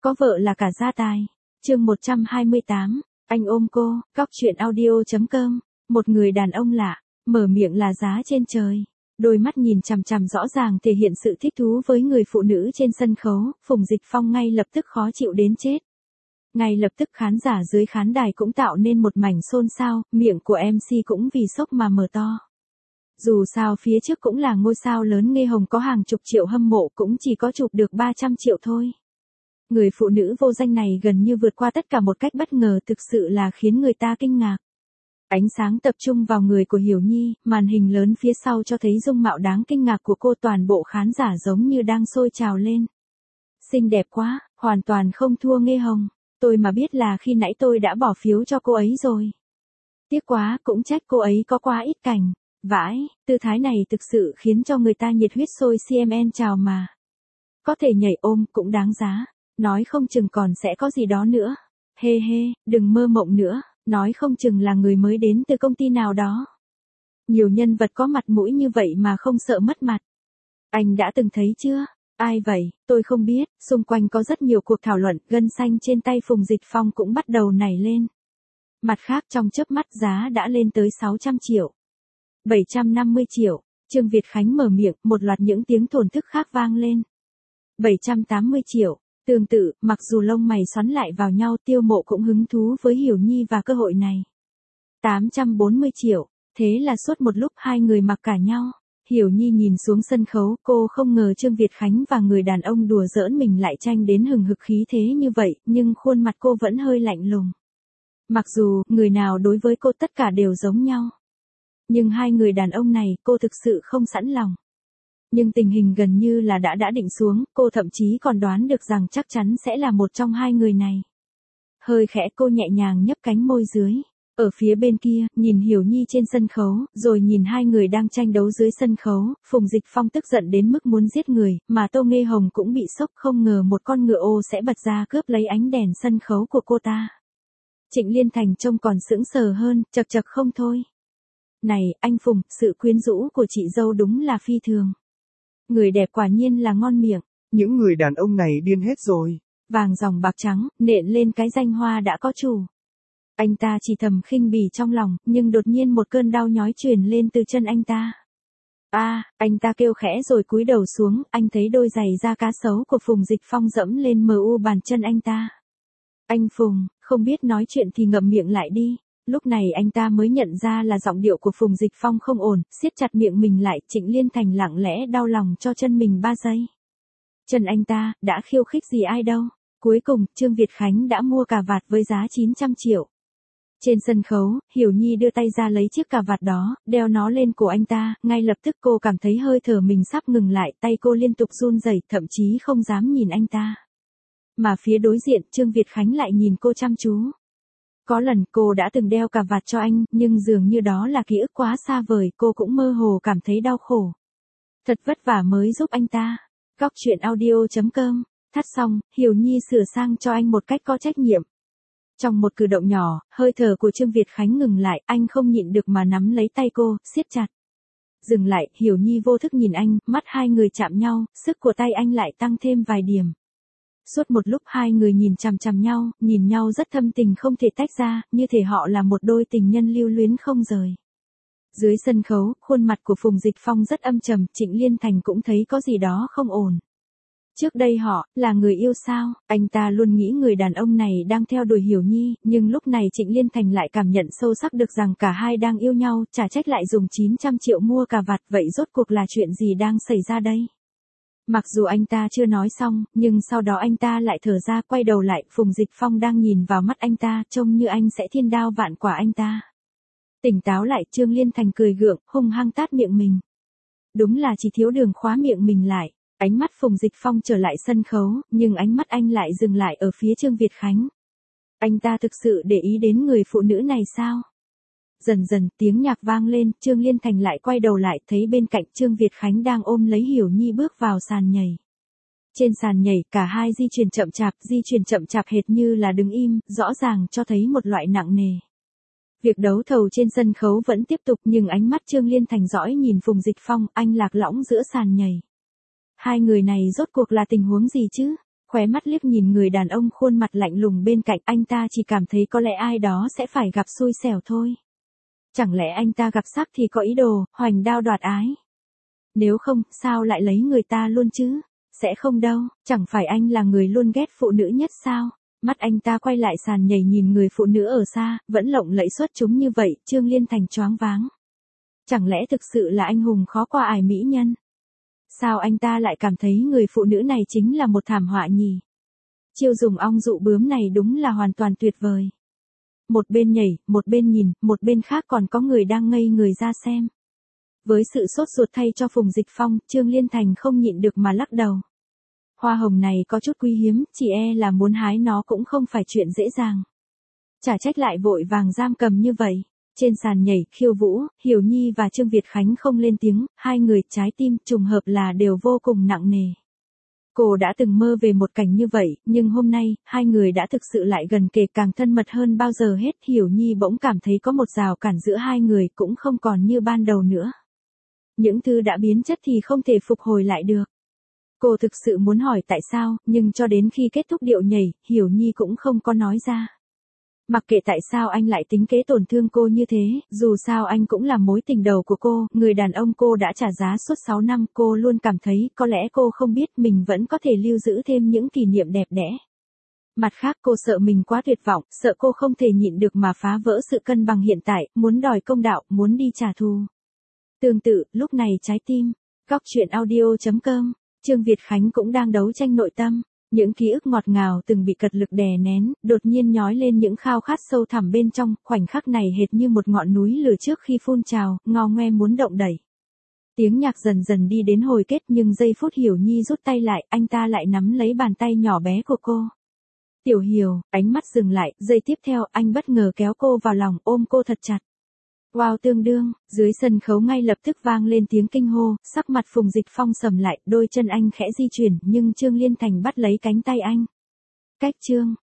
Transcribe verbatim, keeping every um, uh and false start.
có vợ là cả gia tài. Chương một trăm hai mươi tám, anh ôm cô, góc chuyện audio.com, một người đàn ông lạ, mở miệng là giá trên trời. Đôi mắt nhìn chằm chằm rõ ràng thể hiện sự thích thú với người phụ nữ trên sân khấu, Phùng Dịch Phong ngay lập tức khó chịu đến chết. Ngay lập tức khán giả dưới khán đài cũng tạo nên một mảnh xôn xao, miệng của em xê cũng vì sốc mà mở to. Dù sao phía trước cũng là ngôi sao lớn Nghê Hồng có hàng chục triệu hâm mộ cũng chỉ có chụp được ba trăm triệu thôi. Người phụ nữ vô danh này gần như vượt qua tất cả một cách bất ngờ thực sự là khiến người ta kinh ngạc. Ánh sáng tập trung vào người của Hiểu Nhi, màn hình lớn phía sau cho thấy dung mạo đáng kinh ngạc của cô, toàn bộ khán giả giống như đang sôi trào lên. Xinh đẹp quá, hoàn toàn không thua Nghê Hồng, tôi mà biết là khi nãy tôi đã bỏ phiếu cho cô ấy rồi. Tiếc quá, cũng trách cô ấy có quá ít cảnh. Vãi, tư thái này thực sự khiến cho người ta nhiệt huyết sôi xê em en trào mà. Có thể nhảy ôm cũng đáng giá, nói không chừng còn sẽ có gì đó nữa. Hê hê, đừng mơ mộng nữa, nói không chừng là người mới đến từ công ty nào đó. Nhiều nhân vật có mặt mũi như vậy mà không sợ mất mặt. Anh đã từng thấy chưa? Ai vậy? Tôi không biết, xung quanh có rất nhiều cuộc thảo luận, gân xanh trên tay Phùng Dịch Phong cũng bắt đầu nảy lên. Mặt khác trong chớp mắt giá đã lên tới sáu trăm triệu. bảy trăm năm mươi triệu, Trương Việt Khánh mở miệng, một loạt những tiếng thổn thức khác vang lên. bảy trăm tám mươi triệu, tương tự, mặc dù lông mày xoắn lại vào nhau, Tiêu Mộ cũng hứng thú với Hiểu Nhi và cơ hội này. tám trăm bốn mươi triệu, thế là suốt một lúc hai người mặc cả nhau. Hiểu Nhi nhìn xuống sân khấu, cô không ngờ Trương Việt Khánh và người đàn ông đùa giỡn mình lại tranh đến hừng hực khí thế như vậy, nhưng khuôn mặt cô vẫn hơi lạnh lùng. Mặc dù, người nào đối với cô tất cả đều giống nhau. Nhưng hai người đàn ông này, cô thực sự không sẵn lòng. Nhưng tình hình gần như là đã đã định xuống, cô thậm chí còn đoán được rằng chắc chắn sẽ là một trong hai người này. Hơi khẽ cô nhẹ nhàng nhấp cánh môi dưới. Ở phía bên kia, nhìn Hiểu Nhi trên sân khấu, rồi nhìn hai người đang tranh đấu dưới sân khấu, Phùng Dịch Phong tức giận đến mức muốn giết người, mà Tô Nghê Hồng cũng bị sốc, không ngờ một con ngựa ô sẽ bật ra cướp lấy ánh đèn sân khấu của cô ta. Trịnh Liên Thành trông còn sững sờ hơn, chật chật không thôi. Này, anh Phùng, sự quyến rũ của chị dâu đúng là phi thường. Người đẹp quả nhiên là ngon miệng. Những người đàn ông này điên hết rồi. Vàng dòng bạc trắng, nện lên cái danh hoa đã có chủ. Anh ta chỉ thầm khinh bỉ trong lòng, nhưng đột nhiên một cơn đau nhói truyền lên từ chân anh ta. A, à, anh ta kêu khẽ rồi cúi đầu xuống, anh thấy đôi giày da cá sấu của Phùng Dịch Phong dẫm lên mờ u bàn chân anh ta. Anh Phùng, không biết nói chuyện thì ngậm miệng lại đi. Lúc này anh ta mới nhận ra là giọng điệu của Phùng Dịch Phong không ổn, siết chặt miệng mình lại. Trịnh Liên Thành lặng lẽ đau lòng cho chân mình ba giây. Chân anh ta, đã khiêu khích gì ai đâu. Cuối cùng, Trương Việt Khánh đã mua cà vạt với giá chín trăm triệu. Trên sân khấu, Hiểu Nhi đưa tay ra lấy chiếc cà vạt đó, đeo nó lên cổ anh ta, ngay lập tức cô cảm thấy hơi thở mình sắp ngừng lại, tay cô liên tục run rẩy, thậm chí không dám nhìn anh ta. Mà phía đối diện, Trương Việt Khánh lại nhìn cô chăm chú. Có lần cô đã từng đeo cà vạt cho anh, nhưng dường như đó là ký ức quá xa vời, cô cũng mơ hồ cảm thấy đau khổ. Thật vất vả mới giúp anh ta. Góc chuyện audio.com, thắt xong, Hiểu Nhi sửa sang cho anh một cách có trách nhiệm. Trong một cử động nhỏ, hơi thở của Trương Việt Khánh ngừng lại, anh không nhịn được mà nắm lấy tay cô, siết chặt. Dừng lại, Hiểu Nhi vô thức nhìn anh, mắt hai người chạm nhau, sức của tay anh lại tăng thêm vài điểm. Suốt một lúc hai người nhìn chằm chằm nhau, nhìn nhau rất thâm tình không thể tách ra, như thể họ là một đôi tình nhân lưu luyến không rời. Dưới sân khấu, khuôn mặt của Phùng Dịch Phong rất âm trầm, Trịnh Liên Thành cũng thấy có gì đó không ổn. Trước đây họ, là người yêu sao, anh ta luôn nghĩ người đàn ông này đang theo đuổi Hiểu Nhi, nhưng lúc này Trịnh Liên Thành lại cảm nhận sâu sắc được rằng cả hai đang yêu nhau, chả trách lại dùng chín trăm triệu mua cà vạt, vậy rốt cuộc là chuyện gì đang xảy ra đây? Mặc dù anh ta chưa nói xong, nhưng sau đó anh ta lại thở ra, quay đầu lại, Phùng Dịch Phong đang nhìn vào mắt anh ta, trông như anh sẽ thiên đao vạn quả anh ta. Tỉnh táo lại, Trương Liên Thành cười gượng, hung hăng tát miệng mình. Đúng là chỉ thiếu đường khóa miệng mình lại. Ánh mắt Phùng Dịch Phong trở lại sân khấu, nhưng ánh mắt anh lại dừng lại ở phía Trương Việt Khánh. Anh ta thực sự để ý đến người phụ nữ này sao? Dần dần, tiếng nhạc vang lên, Trương Liên Thành lại quay đầu lại, thấy bên cạnh Trương Việt Khánh đang ôm lấy Hiểu Nhi bước vào sàn nhảy. Trên sàn nhảy, cả hai di chuyển chậm chạp, di chuyển chậm chạp hệt như là đứng im, rõ ràng cho thấy một loại nặng nề. Việc đấu thầu trên sân khấu vẫn tiếp tục, nhưng ánh mắt Trương Liên Thành dõi nhìn Phùng Dịch Phong, anh lạc lõng giữa sàn nhảy. Hai người này rốt cuộc là tình huống gì chứ? khóe mắt liếc nhìn người đàn ông khuôn mặt lạnh lùng bên cạnh, anh ta chỉ cảm thấy có lẽ ai đó sẽ phải gặp xui xẻo thôi. Chẳng lẽ anh ta gặp sắp thì có ý đồ, hoành đao đoạt ái? Nếu không, sao lại lấy người ta luôn chứ? Sẽ không đâu, chẳng phải anh là người luôn ghét phụ nữ nhất sao? Mắt anh ta quay lại sàn nhảy nhìn người phụ nữ ở xa, vẫn lộng lẫy xuất chúng như vậy, Trương Liên Thành choáng váng. Chẳng lẽ thực sự là anh hùng khó qua ải mỹ nhân? Sao anh ta lại cảm thấy người phụ nữ này chính là một thảm họa nhỉ? Chiêu dùng ong dụ bướm này đúng là hoàn toàn tuyệt vời. Một bên nhảy, một bên nhìn, một bên khác còn có người đang ngây người ra xem. Với sự sốt ruột thay cho Phùng Dịch Phong, Trương Liên Thành không nhịn được mà lắc đầu. Hoa hồng này có chút quý hiếm, chỉ e là muốn hái nó cũng không phải chuyện dễ dàng. Chả trách lại vội vàng giam cầm như vậy. Trên sàn nhảy, khiêu vũ, Hiểu Nhi và Trương Việt Khánh không lên tiếng, hai người trái tim trùng hợp là đều vô cùng nặng nề. Cô đã từng mơ về một cảnh như vậy, nhưng hôm nay, hai người đã thực sự lại gần kề càng thân mật hơn bao giờ hết. Hiểu Nhi bỗng cảm thấy có một rào cản giữa hai người cũng không còn như ban đầu nữa. Những thứ đã biến chất thì không thể phục hồi lại được. Cô thực sự muốn hỏi tại sao, nhưng cho đến khi kết thúc điệu nhảy, Hiểu Nhi cũng không có nói ra. Mặc kệ tại sao anh lại tính kế tổn thương cô như thế, dù sao anh cũng là mối tình đầu của cô, người đàn ông cô đã trả giá suốt sáu năm, cô luôn cảm thấy có lẽ cô không biết mình vẫn có thể lưu giữ thêm những kỷ niệm đẹp đẽ. Mặt khác cô sợ mình quá tuyệt vọng, sợ cô không thể nhịn được mà phá vỡ sự cân bằng hiện tại, muốn đòi công đạo, muốn đi trả thù. Tương tự, lúc này trái tim, góc truyện audio chấm com, Trương Việt Khánh cũng đang đấu tranh nội tâm. Những ký ức ngọt ngào từng bị cật lực đè nén, đột nhiên nhói lên những khao khát sâu thẳm bên trong, khoảnh khắc này hệt như một ngọn núi lửa trước khi phun trào, ngao ngoe muốn động đẩy. Tiếng nhạc dần dần đi đến hồi kết nhưng giây phút Hiểu Nhi rút tay lại, anh ta lại nắm lấy bàn tay nhỏ bé của cô. Tiểu Hiểu, ánh mắt dừng lại, giây tiếp theo anh bất ngờ kéo cô vào lòng, ôm cô thật chặt. Wow tương đương, dưới sân khấu ngay lập tức vang lên tiếng kinh hô, sắc mặt Phùng Dịch Phong sầm lại, đôi chân anh khẽ di chuyển nhưng Trương Liên Thành bắt lấy cánh tay anh. Cách Trương,